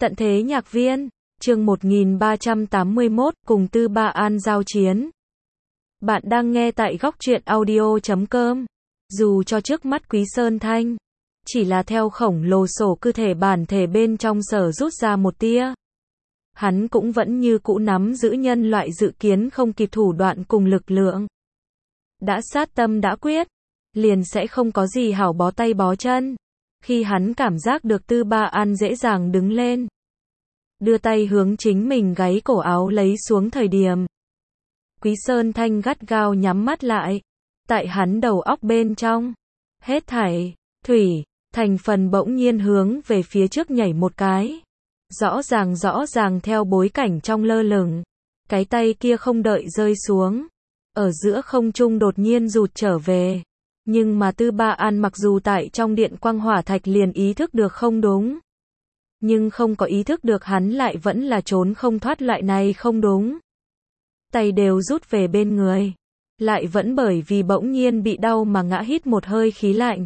Tận thế nhạc viên, chương 1381, cùng Tư Ba An giao chiến. Bạn đang nghe tại góc truyện audio.com. Dù cho trước mắt Quý Sơn Thanh chỉ là theo khổng lồ sổ cơ thể bản thể bên trong sở rút ra một tia, hắn cũng vẫn như cũ nắm giữ nhân loại dự kiến không kịp thủ đoạn cùng lực lượng. Đã sát tâm đã quyết, liền sẽ không có gì hảo bó tay bó chân. Khi hắn cảm giác được Tư Ba An dễ dàng đứng lên, đưa tay hướng chính mình gáy cổ áo lấy xuống thời điểm, Quý Sơn Thanh gắt gao nhắm mắt lại. Tại hắn đầu óc bên trong, hết thảy thủy thành phần bỗng nhiên hướng về phía trước nhảy một cái. Rõ ràng theo bối cảnh trong lơ lửng, cái tay kia không đợi rơi xuống, ở giữa không trung đột nhiên rụt trở về. Nhưng mà Tư Ba An mặc dù tại trong điện quang hỏa thạch liền ý thức được không đúng, nhưng không có ý thức được hắn lại vẫn là trốn không thoát loại này không đúng. Tay đều rút về bên người, lại vẫn bởi vì bỗng nhiên bị đau mà ngã hít một hơi khí lạnh.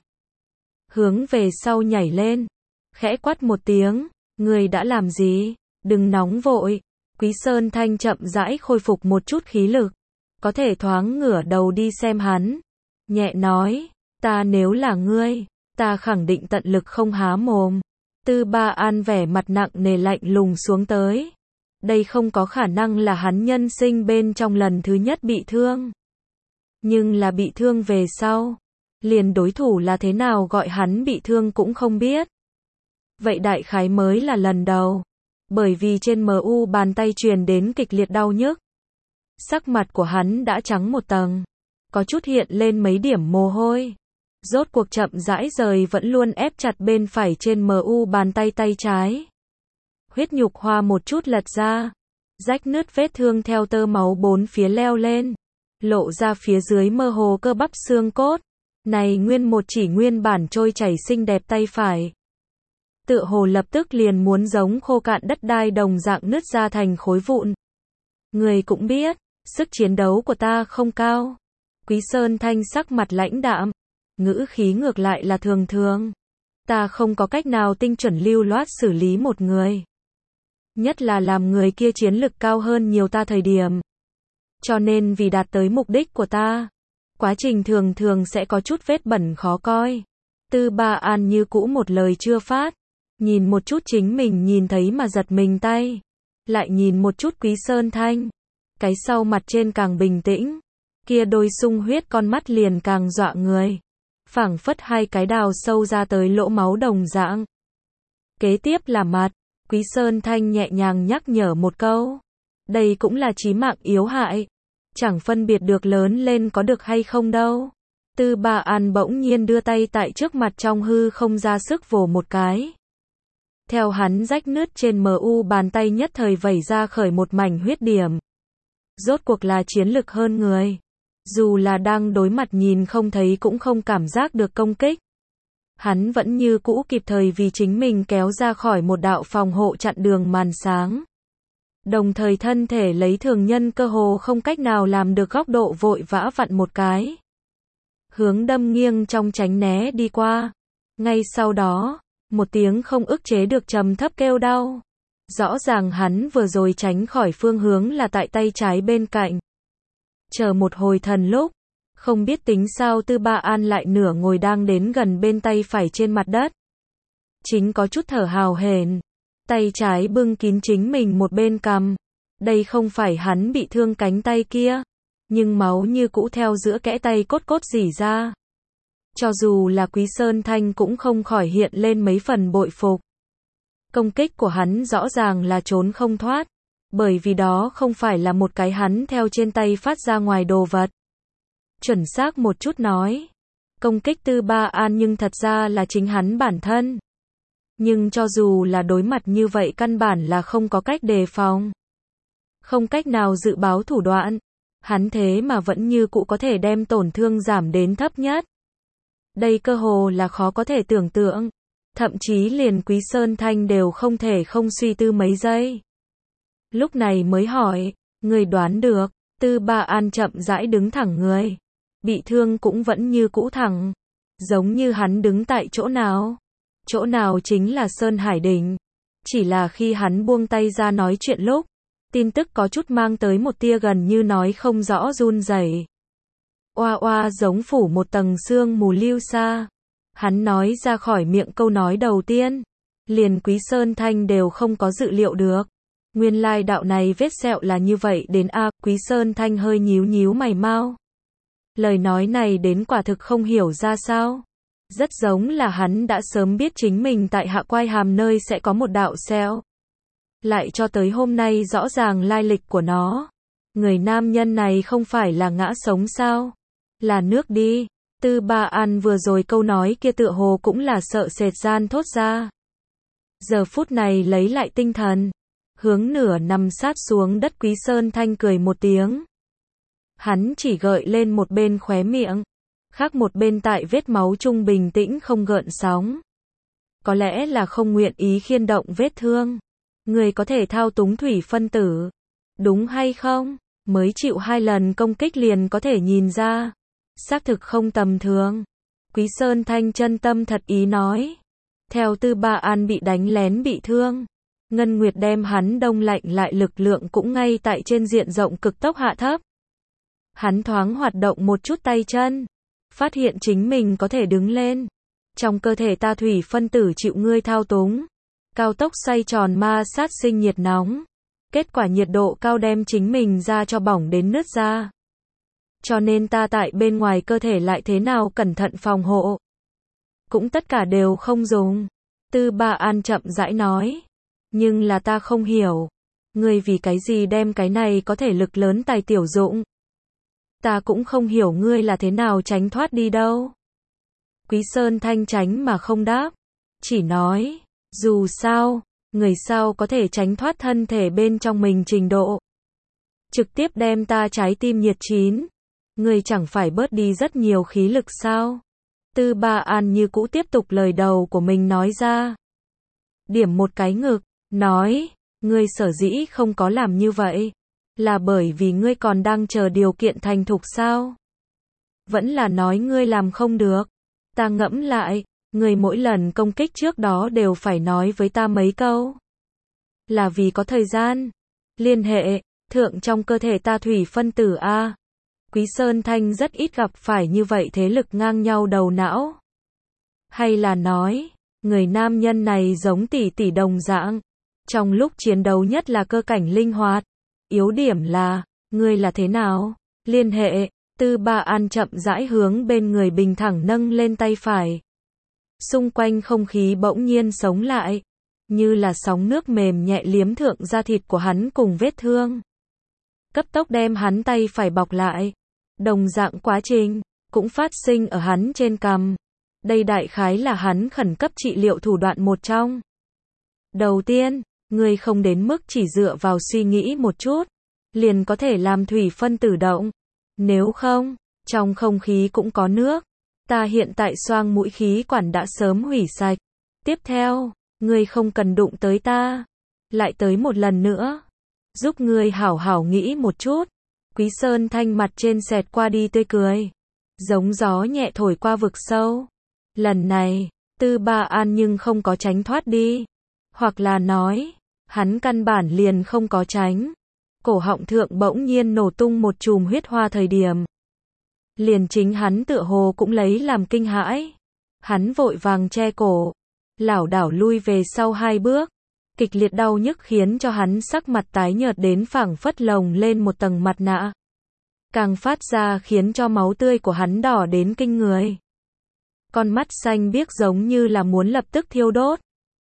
Hướng về sau nhảy lên, khẽ quát một tiếng, người đã làm gì? Đừng nóng vội. Quý Sơn Thanh chậm rãi khôi phục một chút khí lực, có thể thoáng ngửa đầu đi xem hắn. Nhẹ nói, ta nếu là ngươi, ta khẳng định tận lực không há mồm. Tư Ba An vẻ mặt nặng nề lạnh lùng xuống tới. Đây không có khả năng là hắn nhân sinh bên trong lần thứ nhất bị thương. Nhưng là bị thương về sau, liền đối thủ là thế nào gọi hắn bị thương cũng không biết. Vậy đại khái mới là lần đầu. Bởi vì trên MU bàn tay truyền đến kịch liệt đau nhức. Sắc mặt của hắn đã trắng một tầng, có chút hiện lên mấy điểm mồ hôi. Rốt cuộc chậm rãi rời vẫn luôn ép chặt bên phải trên MU bàn tay tay trái. Huyết nhục hoa một chút lật ra, rách nứt vết thương theo tơ máu bốn phía leo lên, lộ ra phía dưới mơ hồ cơ bắp xương cốt. Này nguyên một chỉ nguyên bản trôi chảy xinh đẹp tay phải, tựa hồ lập tức liền muốn giống khô cạn đất đai đồng dạng nứt ra thành khối vụn. Người cũng biết, sức chiến đấu của ta không cao. Quý Sơn Thanh sắc mặt lãnh đạm, ngữ khí ngược lại là thường thường. Ta không có cách nào tinh chuẩn lưu loát xử lý một người, nhất là làm người kia chiến lực cao hơn nhiều ta thời điểm. Cho nên vì đạt tới mục đích của ta, quá trình thường thường sẽ có chút vết bẩn khó coi. Tư Ba An như cũ một lời chưa phát, nhìn một chút chính mình nhìn thấy mà giật mình tay, lại nhìn một chút Quý Sơn Thanh, cái sau mặt trên càng bình tĩnh, kia đôi sung huyết con mắt liền càng dọa người, phảng phất hai cái đào sâu ra tới lỗ máu đồng dạng. Kế tiếp là mặt, Quý Sơn Thanh nhẹ nhàng nhắc nhở một câu, đây cũng là chí mạng yếu hại, chẳng phân biệt được lớn lên có được hay không đâu. Tư Ba An bỗng nhiên đưa tay tại trước mặt trong hư không ra sức vồ một cái. Theo hắn rách nứt trên MU bàn tay nhất thời vẩy ra khởi một mảnh huyết điểm. Rốt cuộc là chiến lực hơn người, dù là đang đối mặt nhìn không thấy cũng không cảm giác được công kích, hắn vẫn như cũ kịp thời vì chính mình kéo ra khỏi một đạo phòng hộ chặn đường màn sáng. Đồng thời thân thể lấy thường nhân cơ hồ không cách nào làm được góc độ vội vã vặn một cái, hướng đâm nghiêng trong tránh né đi qua. Ngay sau đó, một tiếng không ức chế được trầm thấp kêu đau. Rõ ràng hắn vừa rồi tránh khỏi phương hướng là tại tay trái bên cạnh. Chờ một hồi thần lúc, không biết tính sao Tư Ba An lại nửa ngồi đang đến gần bên tay phải trên mặt đất. Chính có chút thở hào hển, tay trái bưng kín chính mình một bên cằm. Đây không phải hắn bị thương cánh tay kia, nhưng máu như cũ theo giữa kẽ tay cốt cốt rỉ ra. Cho dù là Quý Sơn Thanh cũng không khỏi hiện lên mấy phần bội phục. Công kích của hắn rõ ràng là trốn không thoát, bởi vì đó không phải là một cái hắn theo trên tay phát ra ngoài đồ vật. Chuẩn xác một chút nói, công kích Tư Ba An nhưng thật ra là chính hắn bản thân. Nhưng cho dù là đối mặt như vậy căn bản là không có cách đề phòng, không cách nào dự báo thủ đoạn, hắn thế mà vẫn như cũ có thể đem tổn thương giảm đến thấp nhất. Đây cơ hồ là khó có thể tưởng tượng, thậm chí liền Quý Sơn Thanh đều không thể không suy tư mấy giây. Lúc này mới hỏi, người đoán được? Tư Ba An chậm rãi đứng thẳng người, bị thương cũng vẫn như cũ thẳng, giống như hắn đứng tại chỗ nào chính là Sơn Hải Đỉnh. Chỉ là khi hắn buông tay ra nói chuyện lúc, tin tức có chút mang tới một tia gần như nói không rõ run rẩy. Oa oa giống phủ một tầng sương mù lưu xa. Hắn nói ra khỏi miệng câu nói đầu tiên, liền Quý Sơn Thanh đều không có dự liệu được. Nguyên lai đạo này vết sẹo là như vậy đến a. Quý Sơn Thanh hơi nhíu nhíu mày mau. Lời nói này đến quả thực không hiểu ra sao. Rất giống là hắn đã sớm biết chính mình tại hạ quai hàm nơi sẽ có một đạo sẹo. Lại cho tới hôm nay rõ ràng lai lịch của nó. Người nam nhân này không phải là ngã sống sao? Là nước đi. Tư Ba An vừa rồi câu nói kia tựa hồ cũng là sợ sệt gian thốt ra. Giờ phút này lấy lại tinh thần, hướng nửa nằm sát xuống đất Quý Sơn Thanh cười một tiếng. Hắn chỉ gợi lên một bên khóe miệng, khác một bên tại vết máu trung bình tĩnh không gợn sóng. Có lẽ là không nguyện ý khiên động vết thương. Người có thể thao túng thủy phân tử, đúng hay không? Mới chịu 2 lần công kích liền có thể nhìn ra. Xác thực không tầm thường. Quý Sơn Thanh chân tâm thật ý nói. Theo Tư Ba An bị đánh lén bị thương, Ngân Nguyệt đem hắn đông lạnh lại lực lượng cũng ngay tại trên diện rộng cực tốc hạ thấp. Hắn thoáng hoạt động một chút tay chân, phát hiện chính mình có thể đứng lên. Trong cơ thể ta thủy phân tử chịu ngươi thao túng, cao tốc xoay tròn ma sát sinh nhiệt nóng. Kết quả nhiệt độ cao đem chính mình ra cho bỏng đến nứt ra. Cho nên ta tại bên ngoài cơ thể lại thế nào cẩn thận phòng hộ, cũng tất cả đều không dùng. Tư Ba An chậm rãi nói. Nhưng là ta không hiểu. Ngươi vì cái gì đem cái này có thể lực lớn tài tiểu dụng? Ta cũng không hiểu ngươi là thế nào tránh thoát đi đâu. Quý Sơn Thanh tránh mà không đáp. Chỉ nói, dù sao, người sao có thể tránh thoát thân thể bên trong mình trình độ. Trực tiếp đem ta trái tim nhiệt chín. Ngươi chẳng phải bớt đi rất nhiều khí lực sao? Tư Ba An như cũ tiếp tục lời đầu của mình nói ra. Điểm một cái ngực, nói, ngươi sở dĩ không có làm như vậy, là bởi vì ngươi còn đang chờ điều kiện thành thục sao? Vẫn là nói ngươi làm không được. Ta ngẫm lại, ngươi mỗi lần công kích trước đó đều phải nói với ta mấy câu. Là vì có thời gian, liên hệ, thượng trong cơ thể ta thủy phân tử A. Quý Sơn Thanh rất ít gặp phải như vậy thế lực ngang nhau đầu não. Hay là nói, người nam nhân này giống tỷ tỷ đồng dạng. Trong lúc chiến đấu nhất là cơ cảnh linh hoạt. Yếu điểm là, ngươi là thế nào? Liên hệ, Tư Ba An chậm rãi hướng bên người bình thẳng nâng lên tay phải. Xung quanh không khí bỗng nhiên sống lại. Như là sóng nước mềm nhẹ liếm thượng da thịt của hắn cùng vết thương. Cấp tốc đem hắn tay phải bọc lại. Đồng dạng quá trình, cũng phát sinh ở hắn trên cằm. Đây đại khái là hắn khẩn cấp trị liệu thủ đoạn một trong. Đầu tiên, ngươi không đến mức chỉ dựa vào suy nghĩ một chút, liền có thể làm thủy phân tử động. Nếu không, trong không khí cũng có nước. Ta hiện tại xoang mũi khí quản đã sớm hủy sạch. Tiếp theo, ngươi không cần đụng tới ta. Lại tới một lần nữa. Giúp ngươi hảo hảo nghĩ một chút. Quý Sơn Thanh mặt trên xẹt qua đi tươi cười. Giống gió nhẹ thổi qua vực sâu. Lần này, Tư Ba An nhưng không có tránh thoát đi. Hoặc là nói, hắn căn bản liền không có tránh. Cổ họng thượng bỗng nhiên nổ tung một chùm huyết hoa thời điểm. Liền chính hắn tựa hồ cũng lấy làm kinh hãi. Hắn vội vàng che cổ. Lảo đảo lui về sau 2 bước. Kịch liệt đau nhức khiến cho hắn sắc mặt tái nhợt đến phảng phất lồng lên một tầng mặt nạ. Càng phát ra khiến cho máu tươi của hắn đỏ đến kinh người. Con mắt xanh biếc giống như là muốn lập tức thiêu đốt.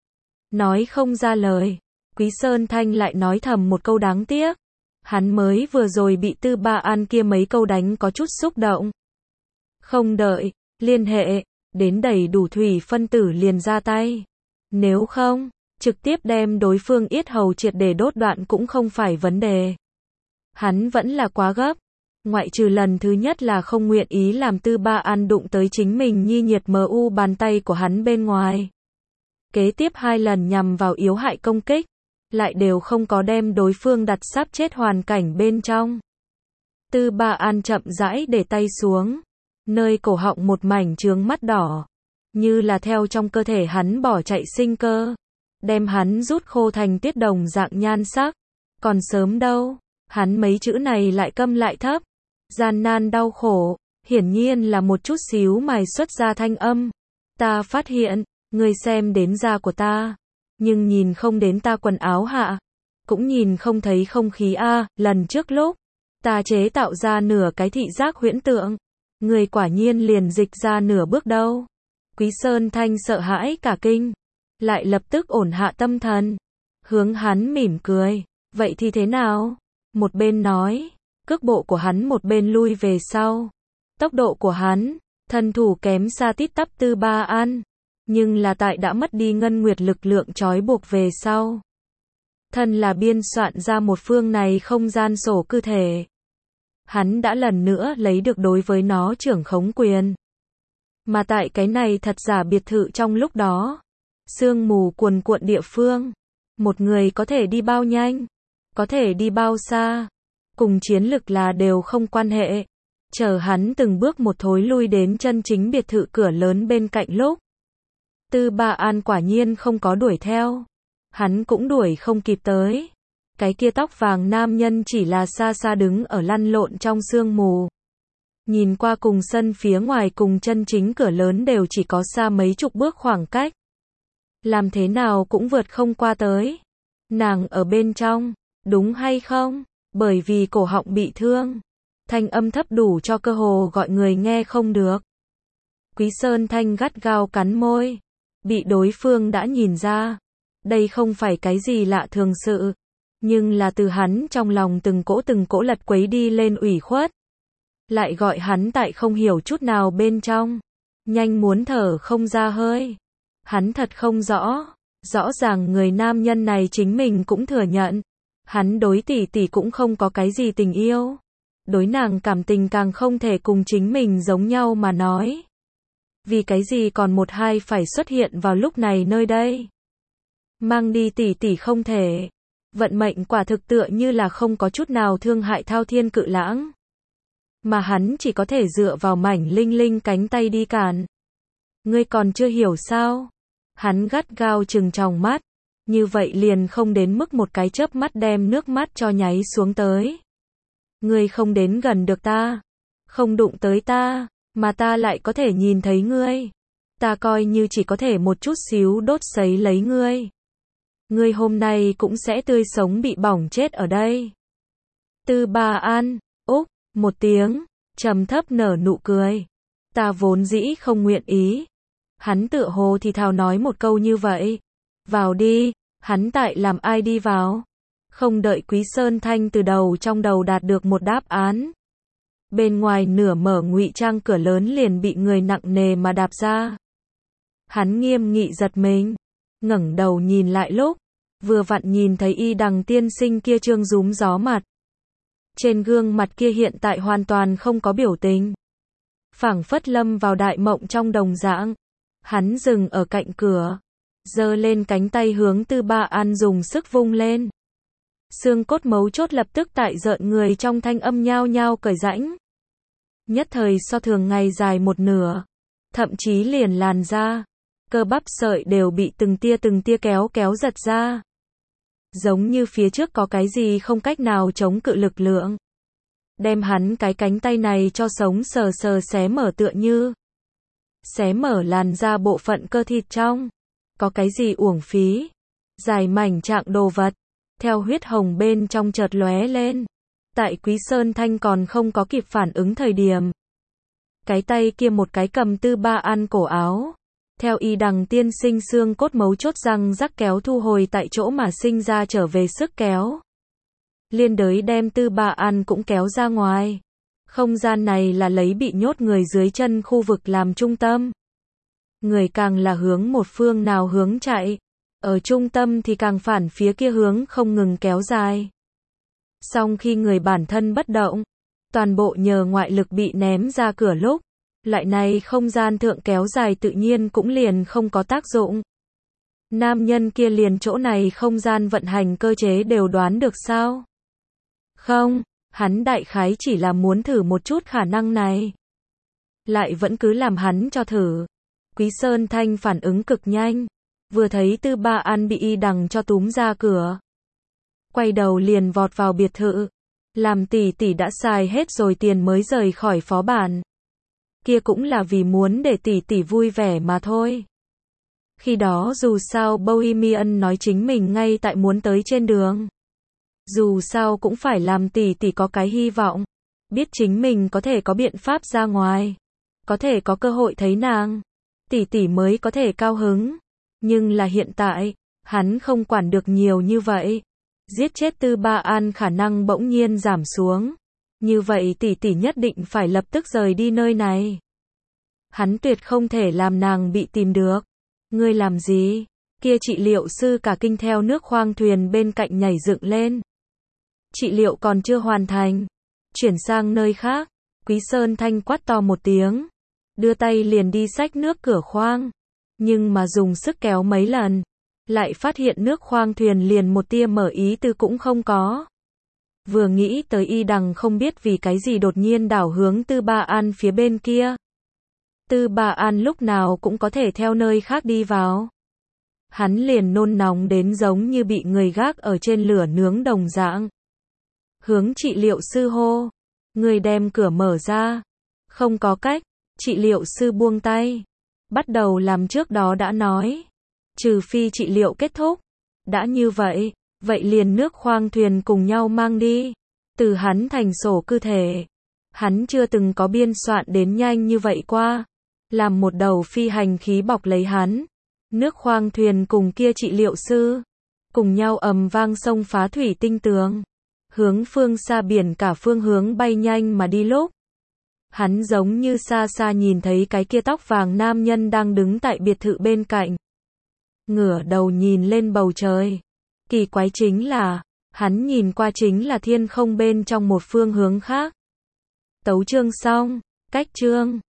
Nói không ra lời. Quý Sơn Thanh lại nói thầm một câu đáng tiếc. Hắn mới vừa rồi bị Tư Ba An kia mấy câu đánh có chút xúc động. Không đợi, liên hệ, đến đầy đủ thủy phân tử liền ra tay. Nếu không, trực tiếp đem đối phương yết hầu triệt để đốt đoạn cũng không phải vấn đề. Hắn vẫn là quá gấp. Ngoại trừ lần thứ nhất là không nguyện ý làm Tư Ba An đụng tới chính mình nhi nhiệt mu bàn tay của hắn bên ngoài. Kế tiếp 2 lần nhằm vào yếu hại công kích, lại đều không có đem đối phương đặt sắp chết hoàn cảnh bên trong. Tư Ba An chậm rãi để tay xuống, nơi cổ họng một mảnh chướng mắt đỏ, như là theo trong cơ thể hắn bỏ chạy sinh cơ. đem hắn rút khô thành tiết đồng dạng nhan sắc. Còn sớm đâu, hắn mấy chữ này lại câm lại thấp, gian nan đau khổ, hiển nhiên là một chút xíu mài xuất ra thanh âm. Ta phát hiện, ngươi xem đến da của ta, nhưng nhìn không đến ta quần áo hạ, cũng nhìn không thấy không khí a, lần trước lúc ta chế tạo ra nửa cái thị giác huyễn tượng, ngươi quả nhiên liền dịch ra nửa bước đâu. Quý Sơn Thanh sợ hãi cả kinh, lại lập tức ổn hạ tâm thần, hướng hắn mỉm cười, vậy thì thế nào? Một bên nói, cước bộ của hắn một bên lui về sau. Tốc độ của hắn, thân thủ kém xa tít tắp Tư Ba An, nhưng là tại đã mất đi ngân nguyệt lực lượng trói buộc về sau. Thân là biên soạn ra một phương này không gian sổ cư thể. Hắn đã lần nữa lấy được đối với nó trưởng khống quyền. Mà tại cái này thật giả biệt thự trong lúc đó, sương mù cuồn cuộn địa phương, một người có thể đi bao nhanh, có thể đi bao xa, cùng chiến lực là đều không quan hệ. Chờ hắn từng bước một thối lui đến chân chính biệt thự cửa lớn bên cạnh lúc, Tư Ba An quả nhiên không có đuổi theo, hắn cũng đuổi không kịp tới. Cái kia tóc vàng nam nhân chỉ là xa xa đứng ở lăn lộn trong sương mù. Nhìn qua cùng sân phía ngoài cùng chân chính cửa lớn đều chỉ có xa mấy chục bước khoảng cách. Làm thế nào cũng vượt không qua tới. Nàng ở bên trong, đúng hay không? Bởi vì cổ họng bị thương. Thanh âm thấp đủ cho cơ hồ gọi người nghe không được. Quý Sơn Thanh gắt gao cắn môi. Bị đối phương đã nhìn ra. Đây không phải cái gì lạ thường sự. Nhưng là từ hắn trong lòng từng cỗ lật quấy đi lên ủy khuất. Lại gọi hắn tại không hiểu chút nào bên trong. Nhanh muốn thở không ra hơi. Hắn thật không rõ. Rõ ràng người nam nhân này chính mình cũng thừa nhận. Hắn đối tỷ tỷ cũng không có cái gì tình yêu. Đối nàng cảm tình càng không thể cùng chính mình giống nhau mà nói. Vì cái gì còn một hai phải xuất hiện vào lúc này nơi đây. Mang đi tỷ tỷ không thể. Vận mệnh quả thực tựa như là không có chút nào thương hại thao thiên cự lãng. Mà hắn chỉ có thể dựa vào mảnh linh linh cánh tay đi cản. Ngươi còn chưa hiểu sao? Hắn gắt gao trừng tròng mắt. Như vậy liền không đến mức một cái chớp mắt đem nước mắt cho nháy xuống tới. Ngươi không đến gần được ta. Không đụng tới ta. Mà ta lại có thể nhìn thấy ngươi. Ta coi như chỉ có thể một chút xíu đốt sấy lấy ngươi. Ngươi hôm nay cũng sẽ tươi sống bị bỏng chết ở đây. Tư Ba An, úc, một tiếng, trầm thấp nở nụ cười. Ta vốn dĩ không nguyện ý. Hắn tựa hồ thì thào nói một câu như vậy. Vào đi, hắn tại làm ai đi vào. Không đợi Quý Sơn Thanh từ đầu trong đầu đạt được một đáp án. Bên ngoài nửa mở ngụy trang cửa lớn liền bị người nặng nề mà đạp ra. Hắn nghiêm nghị giật mình. Ngẩng đầu nhìn lại lúc, vừa vặn nhìn thấy Y Đằng tiên sinh kia trương rúm gió mặt. Trên gương mặt kia hiện tại hoàn toàn không có biểu tình. Phảng phất lâm vào đại mộng trong đồng dạng. Hắn dừng ở cạnh cửa, giơ lên cánh tay hướng Tư Ba An dùng sức vung lên. Xương cốt mấu chốt lập tức tại rợn người trong thanh âm nhao nhao cởi rãnh. Nhất thời so thường ngày dài một nửa, thậm chí liền làn da, cơ bắp sợi đều bị từng tia kéo giật ra. Giống như phía trước có cái gì không cách nào chống cự lực lượng. Đem hắn cái cánh tay này cho sống sờ sờ xé mở tựa như. Xé mở làn da bộ phận cơ thịt trong. Có cái gì uổng phí. Dài mảnh trạng đồ vật. Theo huyết hồng bên trong chợt lóe lên. Tại Quý Sơn Thanh còn không có kịp phản ứng thời điểm. Cái tay kia một cái cầm Tư Ba An cổ áo. Theo Y Đằng tiên sinh xương cốt mấu chốt răng rắc kéo thu hồi tại chỗ mà sinh ra trở về sức kéo. Liên đới đem Tư Ba An cũng kéo ra ngoài. Không gian này là lấy bị nhốt người dưới chân khu vực làm trung tâm. Người càng là hướng một phương nào hướng chạy. Ở trung tâm thì càng phản phía kia hướng không ngừng kéo dài. Song khi người bản thân bất động, toàn bộ nhờ ngoại lực bị ném ra cửa lúc, loại này không gian thượng kéo dài tự nhiên cũng liền không có tác dụng. Nam nhân kia liền chỗ này không gian vận hành cơ chế đều đoán được sao? Không, hắn đại khái chỉ là muốn thử một chút khả năng này. Lại vẫn cứ làm hắn cho thử. Quý Sơn Thanh phản ứng cực nhanh. vừa thấy Tư Ba An bị Y Đằng cho túm ra cửa. Quay đầu liền vọt vào biệt thự. Làm tỷ tỷ đã xài hết rồi tiền mới rời khỏi phó bản. Kia cũng là vì muốn để tỷ tỷ vui vẻ mà thôi. Khi đó dù sao Bohemian nói chính mình ngay tại muốn tới trên đường. Dù sao cũng phải làm tỷ tỷ có cái hy vọng. Biết chính mình có thể có biện pháp ra ngoài. Có thể có cơ hội thấy nàng. Tỷ tỷ mới có thể cao hứng. Nhưng là hiện tại, hắn không quản được nhiều như vậy. Giết chết Tư Ba An khả năng bỗng nhiên giảm xuống. Như vậy tỷ tỷ nhất định phải lập tức rời đi nơi này. Hắn tuyệt không thể làm nàng bị tìm được. Ngươi làm gì? Kia trị liệu sư cả kinh theo nước khoang thuyền bên cạnh nhảy dựng lên. Trị liệu còn chưa hoàn thành. Chuyển sang nơi khác. Quý Sơn Thanh quát to một tiếng. Đưa tay liền đi xách nước cửa khoang. Nhưng mà dùng sức kéo mấy lần. Lại phát hiện nước khoang thuyền liền một tia mở ý tư cũng không có. Vừa nghĩ tới Y Đằng không biết vì cái gì đột nhiên đảo hướng Tư Ba An phía bên kia. Tư Ba An lúc nào cũng có thể theo nơi khác đi vào. Hắn liền nôn nóng đến giống như bị người gác ở trên lửa nướng đồng dạng. Hướng trị liệu sư hô. Người đem cửa mở ra. Không có cách. Trị liệu sư buông tay. Bắt đầu làm trước đó đã nói. Trừ phi trị liệu kết thúc. Đã như vậy, vậy liền nước khoang thuyền cùng nhau mang đi. Từ hắn thành sổ cư thể. Hắn chưa từng có biên soạn đến nhanh như vậy qua. Làm một đầu phi hành khí bọc lấy hắn. Nước khoang thuyền cùng kia trị liệu sư. Cùng nhau ầm vang xông phá thủy tinh tường. Hướng phương xa biển cả phương hướng bay nhanh mà đi lúc. Hắn giống như xa xa nhìn thấy cái kia tóc vàng nam nhân đang đứng tại biệt thự bên cạnh. Ngửa đầu nhìn lên bầu trời. Kỳ quái chính là, hắn nhìn qua chính là thiên không bên trong một phương hướng khác. Tấu chương xong, cách chương.